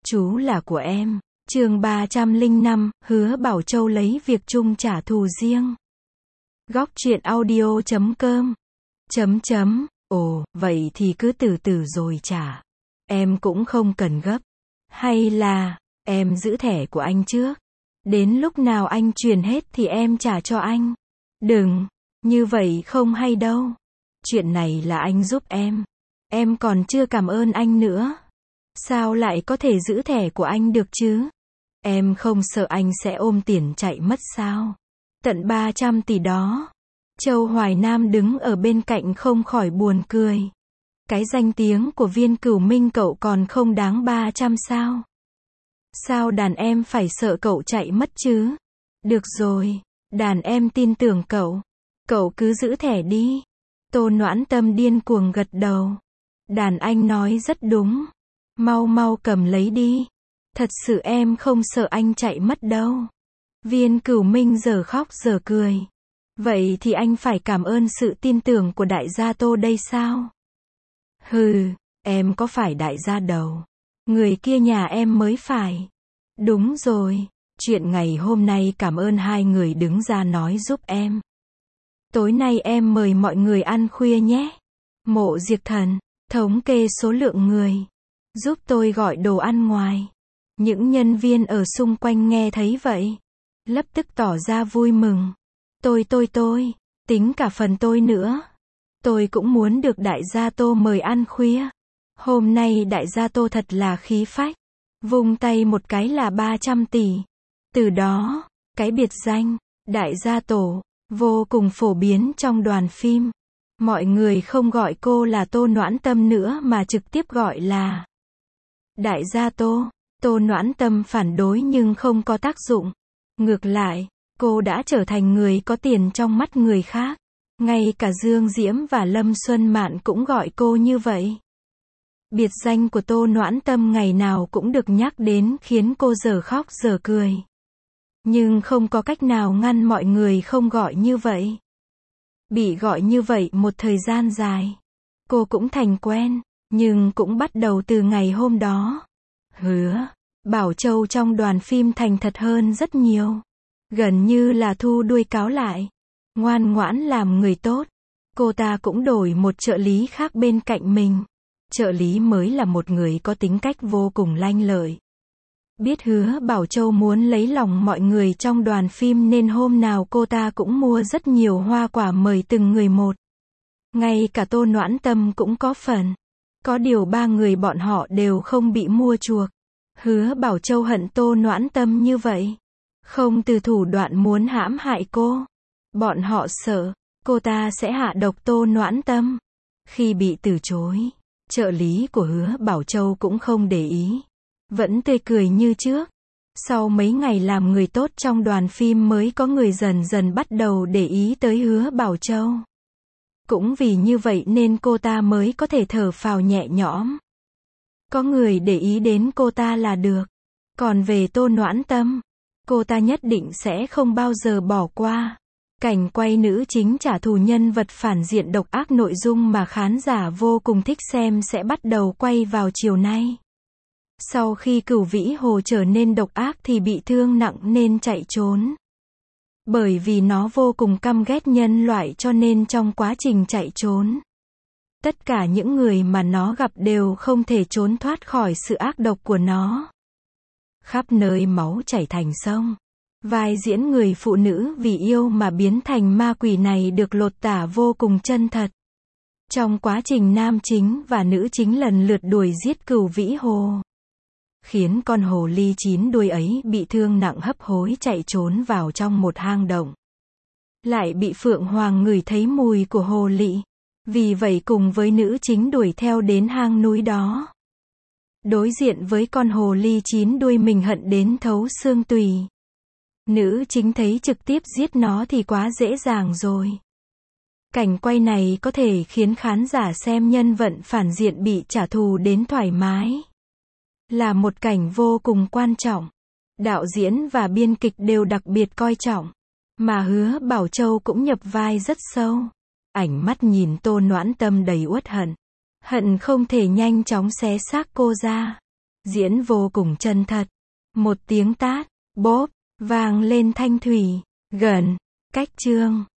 Chú là của em. Chương 305, Hứa Bảo Châu lấy việc chung trả thù riêng. Góc truyện audio.com. Ồ, vậy thì cứ từ từ rồi trả. Em cũng không cần gấp. Hay là, em giữ thẻ của anh trước. Đến lúc nào anh chuyển hết thì em trả cho anh. Đừng, như vậy không hay đâu. Chuyện này là anh giúp em còn chưa cảm ơn anh nữa. Sao lại có thể giữ thẻ của anh được chứ? Em không sợ anh sẽ ôm tiền chạy mất sao? Tận 300 tỷ đó. Châu Hoài Nam đứng ở bên cạnh không khỏi buồn cười. Cái danh tiếng của Viên Cửu Minh cậu còn không đáng 300 sao? Sao đàn em phải sợ cậu chạy mất chứ? Được rồi, đàn em tin tưởng cậu. Cậu cứ giữ thẻ đi. Tô Noãn Tâm điên cuồng gật đầu. Đàn anh nói rất đúng. Mau mau cầm lấy đi. Thật sự em không sợ anh chạy mất đâu. Viên Cửu Minh giờ khóc giờ cười. Vậy thì anh phải cảm ơn sự tin tưởng của đại gia Tô đây sao? Hừ, em có phải đại gia đâu. Người kia nhà em mới phải. Đúng rồi, chuyện ngày hôm nay cảm ơn hai người đứng ra nói giúp em. Tối nay em mời mọi người ăn khuya nhé. Mộ Diệt Thần, thống kê số lượng người. Giúp tôi gọi đồ ăn ngoài. Những nhân viên ở xung quanh nghe thấy vậy. Lập tức tỏ ra vui mừng. Tôi, tính cả phần tôi nữa. Tôi cũng muốn được đại gia Tô mời ăn khuya. Hôm nay đại gia Tô thật là khí phách. Vung tay một cái là 300 tỷ. Từ đó, cái biệt danh, đại gia Tổ, vô cùng phổ biến trong đoàn phim. Mọi người không gọi cô là Tô Noãn Tâm nữa mà trực tiếp gọi là đại gia Tô. Tô Noãn Tâm phản đối nhưng không có tác dụng. Ngược lại, cô đã trở thành người có tiền trong mắt người khác. Ngay cả Dương Diễm và Lâm Xuân Mạn cũng gọi cô như vậy. Biệt danh của Tô Noãn Tâm ngày nào cũng được nhắc đến khiến cô giờ khóc giờ cười. Nhưng không có cách nào ngăn mọi người không gọi như vậy. Bị gọi như vậy một thời gian dài. Cô cũng thành quen, nhưng cũng bắt đầu từ ngày hôm đó. Hứa Bảo Châu trong đoàn phim thành thật hơn rất nhiều. Gần như là thu đuôi cáo lại. Ngoan ngoãn làm người tốt. Cô ta cũng đổi một trợ lý khác bên cạnh mình. Trợ lý mới là một người có tính cách vô cùng lanh lợi. Biết Hứa Bảo Châu muốn lấy lòng mọi người trong đoàn phim nên hôm nào cô ta cũng mua rất nhiều hoa quả mời từng người một. Ngay cả Tô Noãn Tâm cũng có phần. Có điều ba người bọn họ đều không bị mua chuộc. Hứa Bảo Châu hận Tô Noãn Tâm như vậy. Không từ thủ đoạn muốn hãm hại cô. Bọn họ sợ, cô ta sẽ hạ độc Tô Noãn Tâm. Khi bị từ chối, trợ lý của Hứa Bảo Châu cũng không để ý. Vẫn tươi cười như trước. Sau mấy ngày làm người tốt trong đoàn phim mới có người dần dần bắt đầu để ý tới Hứa Bảo Châu. Cũng vì như vậy nên cô ta mới có thể thở phào nhẹ nhõm. Có người để ý đến cô ta là được. Còn về Tô Noãn Tâm, cô ta nhất định sẽ không bao giờ bỏ qua. Cảnh quay nữ chính trả thù nhân vật phản diện độc ác nội dung mà khán giả vô cùng thích xem sẽ bắt đầu quay vào chiều nay. Sau khi Cửu Vĩ Hồ trở nên độc ác thì bị thương nặng nên chạy trốn. Bởi vì nó vô cùng căm ghét nhân loại cho nên trong quá trình chạy trốn, tất cả những người mà nó gặp đều không thể trốn thoát khỏi sự ác độc của nó. Khắp nơi máu chảy thành sông. Vai diễn người phụ nữ vì yêu mà biến thành ma quỷ này được lột tả vô cùng chân thật. Trong quá trình nam chính và nữ chính lần lượt đuổi giết Cửu Vĩ Hồ, khiến con hồ ly 9 đuôi ấy bị thương nặng hấp hối chạy trốn vào trong một hang động. Lại bị Phượng Hoàng ngửi thấy mùi của hồ lị. Vì vậy cùng với nữ chính đuổi theo đến hang núi đó. Đối diện với con hồ ly 9 đuôi mình hận đến thấu xương tủy. Nữ chính thấy trực tiếp giết nó thì quá dễ dàng rồi. Cảnh quay này có thể khiến khán giả xem nhân vật phản diện bị trả thù đến thoải mái. Là một cảnh vô cùng quan trọng. Đạo diễn và biên kịch đều đặc biệt coi trọng. Mà Hứa Bảo Châu cũng nhập vai rất sâu. Ánh mắt nhìn Tô Noãn Tâm đầy uất hận. Hận không thể nhanh chóng xé xác cô ra. Diễn vô cùng chân thật. Một tiếng tát, bốp, vang lên thanh thủy. Gần. Cách chương.